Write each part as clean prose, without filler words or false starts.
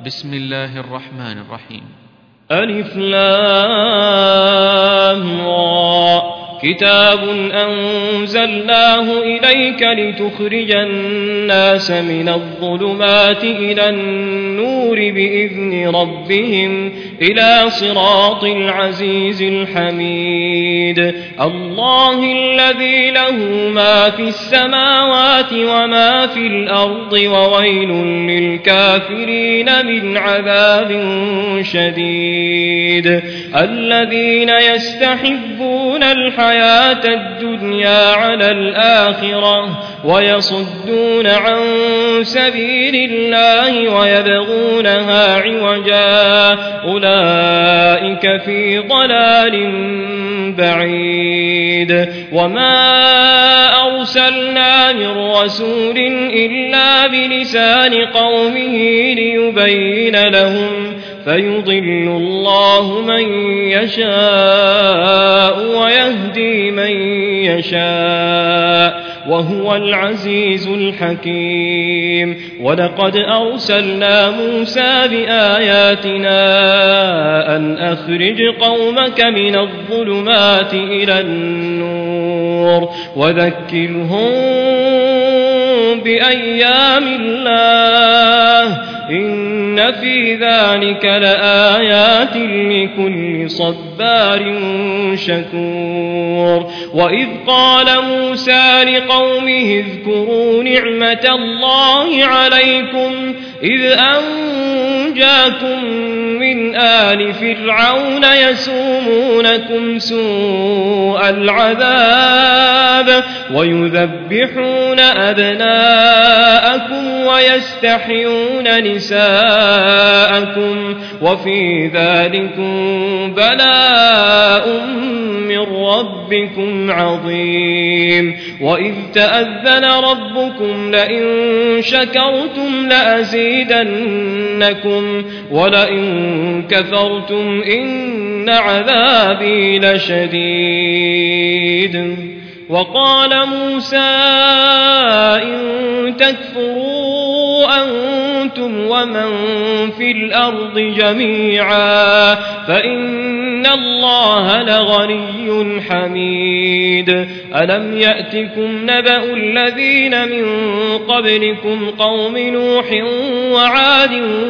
بسم الله الرحمن الرحيم. ألف لام را كتاب أنزلناه إليك لتخرج الناس من الظلمات إلى النور بإذن ربهم إلى صراط العزيز الحميد الله الذي له ما في السماوات وما في الأرض وويل للكافرين من عذاب شديد الذين يستحبون الحياة الدنيا على الآخرة ويصدون عن سبيل الله ويبغونها عوجا أولئك في ضلال بعيد وما أرسلنا من رسول إلا بلسان قومه ليبين لهم فيضل الله من يشاء ويهدي من يشاء وهو العزيز الحكيم ولقد أرسلنا موسى بآياتنا أن أخرج قومك من الظلمات إلى النور وذكرهم بأيام الله إن في ذلك لآيات لكل صبار شكور وإذ قال موسى لقومه اذكروا نعمة الله عليكم إذ أنجاكم من آل فرعون يسومونكم سوء العذاب ويذبحون أبناءكم ويستحيون نساءكم وفي ذلكم بلاء من ربكم عظيم وإذ تأذن ربكم لئن شكرتم لأزيدنكم ولئن كفرتم إن عذابي لشديد وقال موسى إن تكفروا أنتم ومن في الأرض جميعا فإن الله لغني حميد ألم يأتكم نبأ الذين من قبلكم قوم نوح وعاد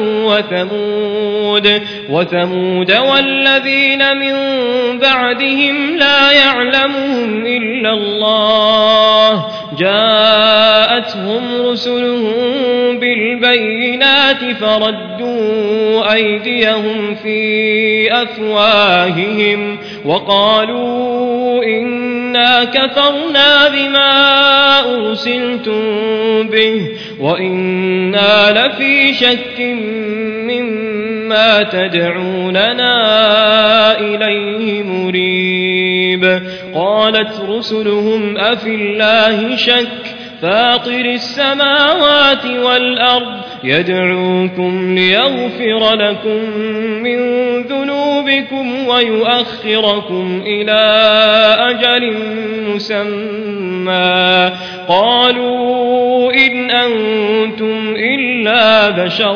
وثمود والذين من بعدهم لا يعلمهم إلا الله جاءتهم رسلهم بالبينات فردوا أيديهم في أفواههم وقالوا إنا كفرنا بما أرسلتم به وإنا لفي شك مما تدعوننا إليه مريب قالت رسلهم أفي الله شك فاطر السماوات والأرض يدعوكم ليغفر لكم من ذنوبكم ويؤخركم إلى أجل مسمى قالوا إن أنتم إلا بشر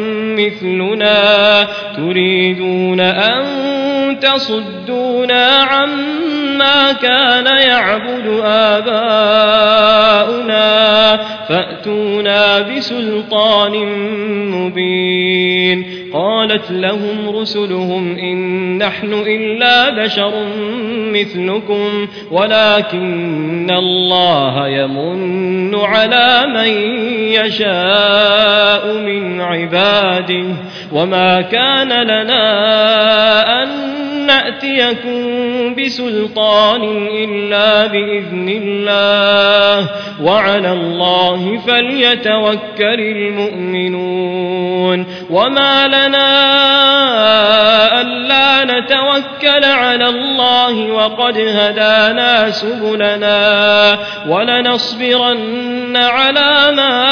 مثلنا تريدون أن تصدونا عما كان يعبد آباؤنا فأتونا بسلطان مبين قالت لهم رسلهم إن نحن إلا بشر مثلكم ولكن الله يمن على من يشاء من عباده وما كان لنا أن نأتيكم بسلطان إلا بإذن الله وعلى الله فليتوكل المؤمنون وما لنا ألا نتوكل على الله وقد هدانا سبلنا ولنصبرن على ما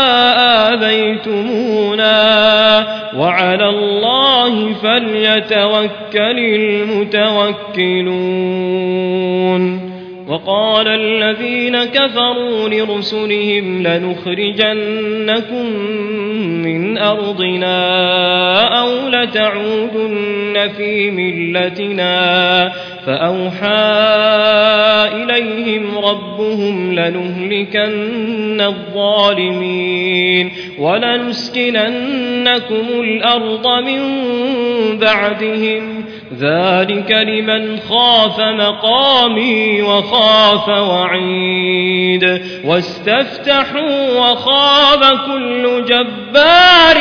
آذيتمونا وعلى الله فليتوكل المتوكلون وقال الذين كفروا لرسلهم لنخرجنكم من أرضنا أو لتعودن في ملتنا فأوحى إليهم ربهم لنهلكن الظالمين ولنسكننكم الأرض من بعدهم ذلك لمن خاف مقامي وخاف وعيد واستفتحوا وخاب كل جبار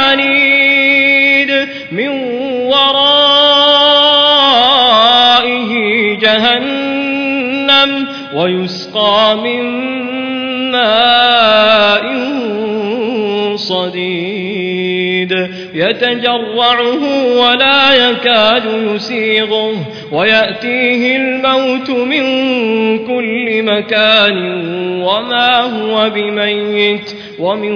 عنيد من ورائه جهنم ويسقى من ماء صديد يتجرعه ولا يكاد يسيغه ويأتيه الموت من كل مكان وما هو بميت ومن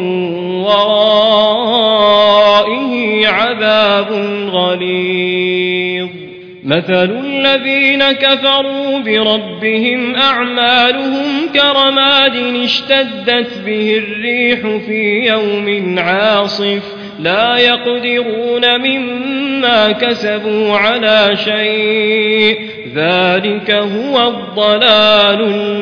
ورائه عذاب غليظ مثل الذين كفروا بربهم أعمالهم كرماد اشتدت به الريح في يوم عاصف لا يقدرون مما كسبوا على شيء ذلك هو الضلال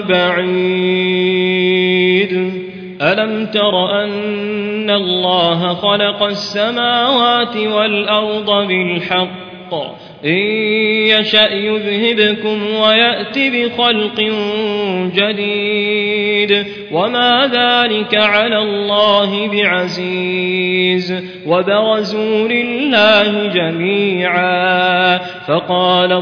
البعيد ألم تر أن الله خلق السماوات والأرض بالحق إن يشأ يذهبكم ويأت بخلق جديد وما ذلك على الله بعزيز وبرزوا لله جميعا فقال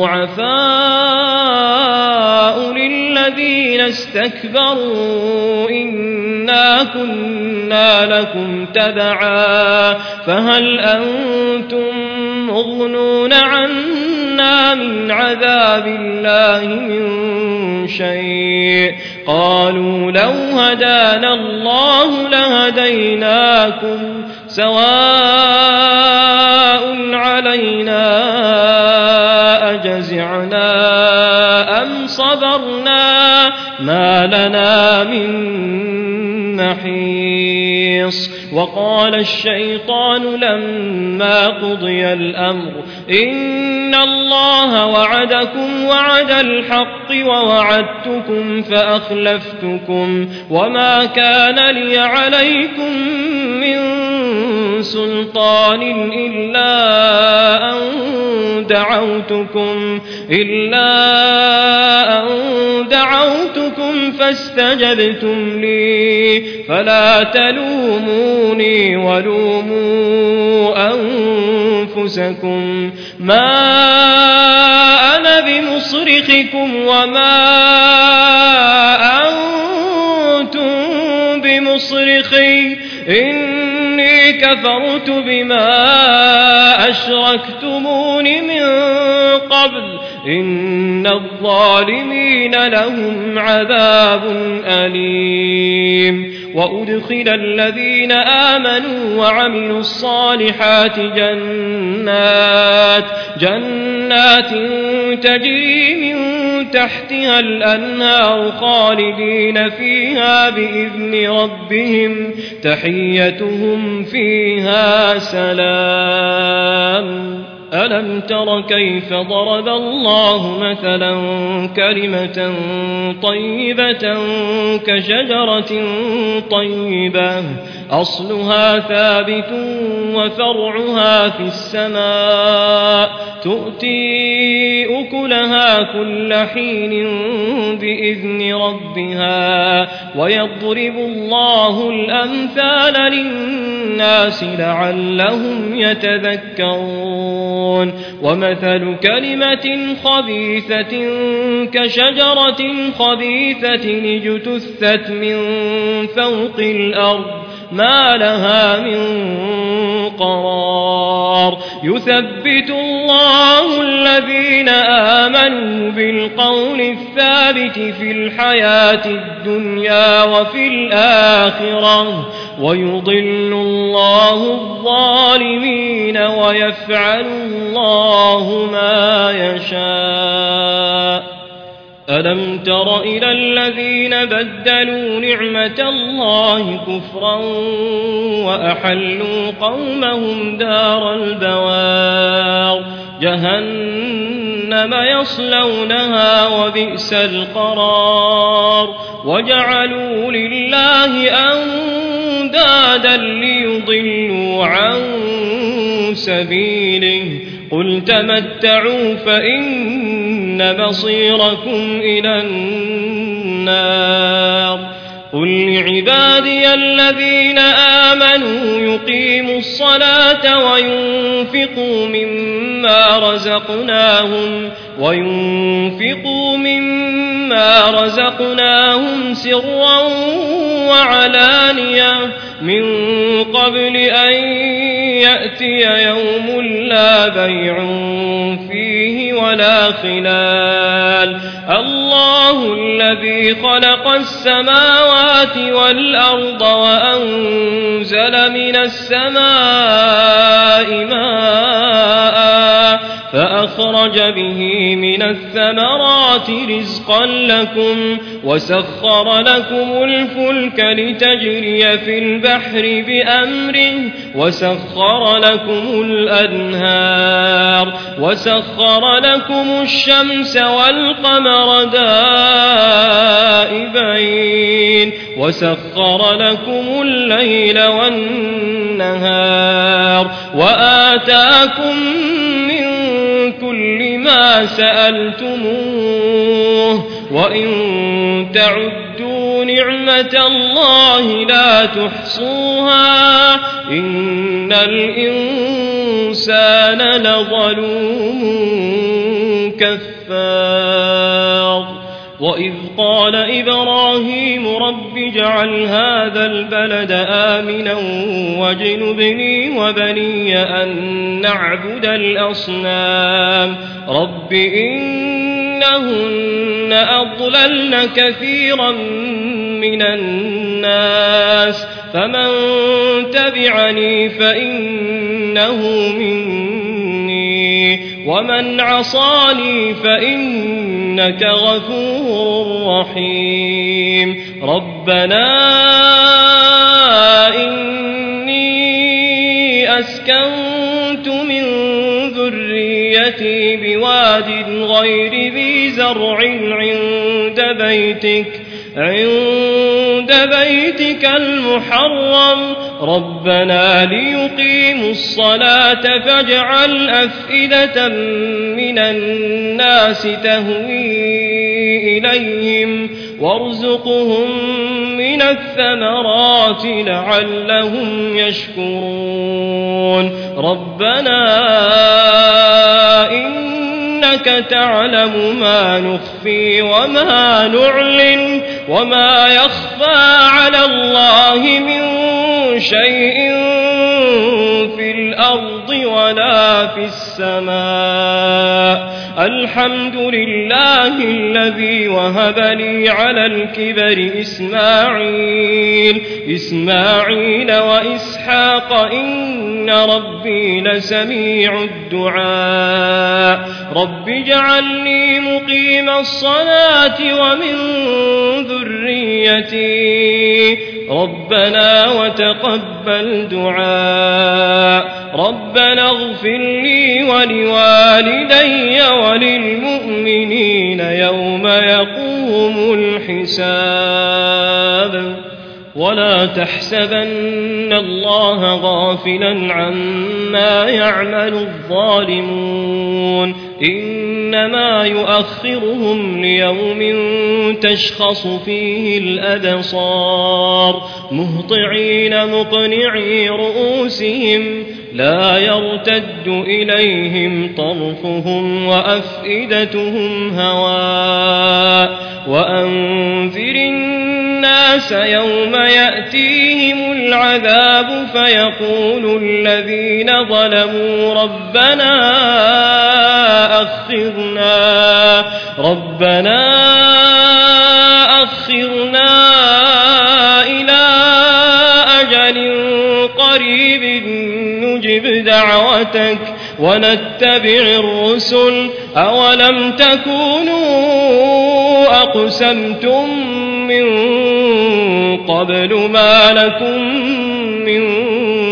الضعفاء للذين استكبروا إنا كنا لكم تبعا فهل أنتم مغنون عنا من عذاب الله من شيء قالوا لو هدانا الله لهديناكم سواء علينا أجزعنا أم صبرنا ما لنا من محيص وقال الشيطان لما قضي الأمر إن الله وعدكم وعد الحق ووعدتكم فأخلفتكم وما كان لي عليكم من سلطان إلا أن دعوتكم فاستجبتم لي فلا تلوموني ولوموا أنفسكم ما أنا بمصرخكم وما أنتم بمصرخي إني كفرت بما أشركتمون من قبل إن الظالمين لهم عذاب أليم وأدخل الذين آمنوا وعملوا الصالحات جنات تجري من تحتها الأنهار خالدين فيها بإذن ربهم تحيتهم فيها سلام ألم تر كيف ضرب الله مثلا كلمة طيبة كشجرة طيبة أصلها ثابت وفرعها في السماء تؤتي أكلها كل حين بإذن ربها ويضرب الله الأمثال للناس لعلهم يتذكرون ومثل كلمة خبيثة كشجرة خبيثة اجتثت من فوق الأرض ما لها من قرار يثبت الله الذين آمنوا بالقول الثابت في الحياة الدنيا وفي الآخرة ويضل الله الظالمين ويفعل الله ما يشاء ألم تر إلى الذين بدلوا نعمة الله كفرا وأحلوا قومهم دار البوار جهنم يصلونها وبئس القرار وجعلوا لله أندادا ليضلوا عن سبيله قل تمتعوا فإن مصيركم إلى النار قل لعبادي الذين آمنوا يقيموا الصلاة وينفقوا مما رزقناهم سرا وعلانية من قبل أن يأتي يوم لا بيع فيه ولا خلال الله الذي خلق السماوات والأرض وأنزل من السماء ماء فأخرج به من الثمرات رزقا لكم وسخر لكم الفلك لتجري في البحر بأمره وسخر لكم الأنهار وسخر لكم الشمس والقمر دائبين وسخر لكم الليل والنهار وآتاكم من كل ما سألتموه وإن تعدوا نعمة الله لا تحصوها إن الإنسان لظلوم كفار وإذ قال إبراهيم رب اجعل هذا البلد آمنا واجنبني وبني أن نعبد الأصنام رب إنهن أضللن كثيرا من الناس فمن تبعني فإنه مني ومن عصاني فإنك غفور رحيم ربنا إني أسكنت من ذريتي بواد غير ذي زرع عند بيتك المحرم ربنا ليقيموا الصلاة فاجعل أفئدة من الناس تهوي إليهم وارزقهم من الثمرات لعلهم يشكرون ربنا إنك تعلم ما نخفي وما نعلن وما يخفى على الله من شيء في الأرض ولا في السماء الحمد لله الذي وهب لي على الكبر إسماعيل وإسحاق إن ربي لسميع الدعاء رب اجعلني مقيم الصلاة ومن ذريتي ربنا وتقبل دعاء ربنا اغفر لي ولوالدي وللمؤمنين يوم يقوم الحساب ولا تحسبن الله غافلا عما يعمل الظالمون إنما يؤخرهم ليوم تشخص فيه الأبصار مهطعين مقنعي رؤوسهم لا يرتد إليهم طرفهم وأفئدتهم هواء وأنذر الناس يوم يأتيهم العذاب فيقول الذين ظلموا ربنا أخرنا إلى أجل قريب نجب دعوتك ونتبع الرسل أولم تكونوا أقسمتم من قبل ما لكم من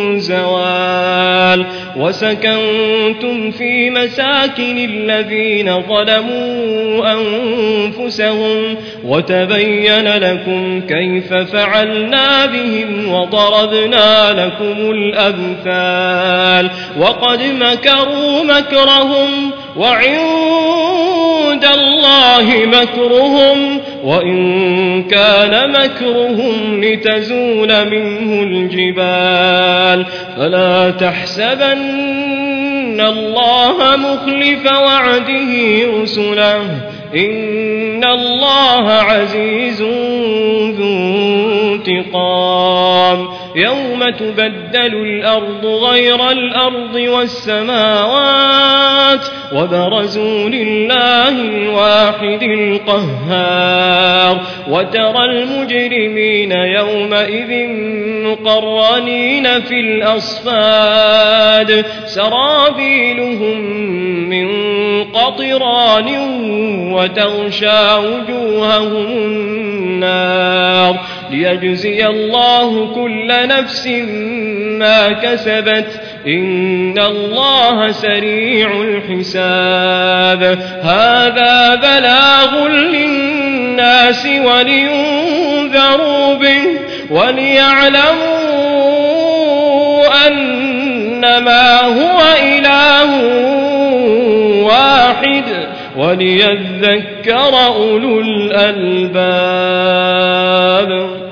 زوال وسكنتم في مساكن الذين ظلموا أنفسهم وتبين لكم كيف فعلنا بهم وضربنا لكم الأمثال وقد مكروا مكرهم وعند الله مكرهم وإن كان مكرهم لتزول منه الجبال فلا تحسبن الله مخلف وعده رسله إن الله عزيز ذو انتقام يوم تبدل الأرض غير الأرض والسماوات وبرزوا لله الواحد القهار وترى المجرمين يومئذ مقرنين في الأصفاد سرابيلهم من قطران وتغشى وجوههم النار ليجزي الله كل نفس ما كسبت إن الله سريع الحساب هذا بلاغ للناس ولينذروا به وليعلموا أنما هو إله واحد وليذكر أولو الألباب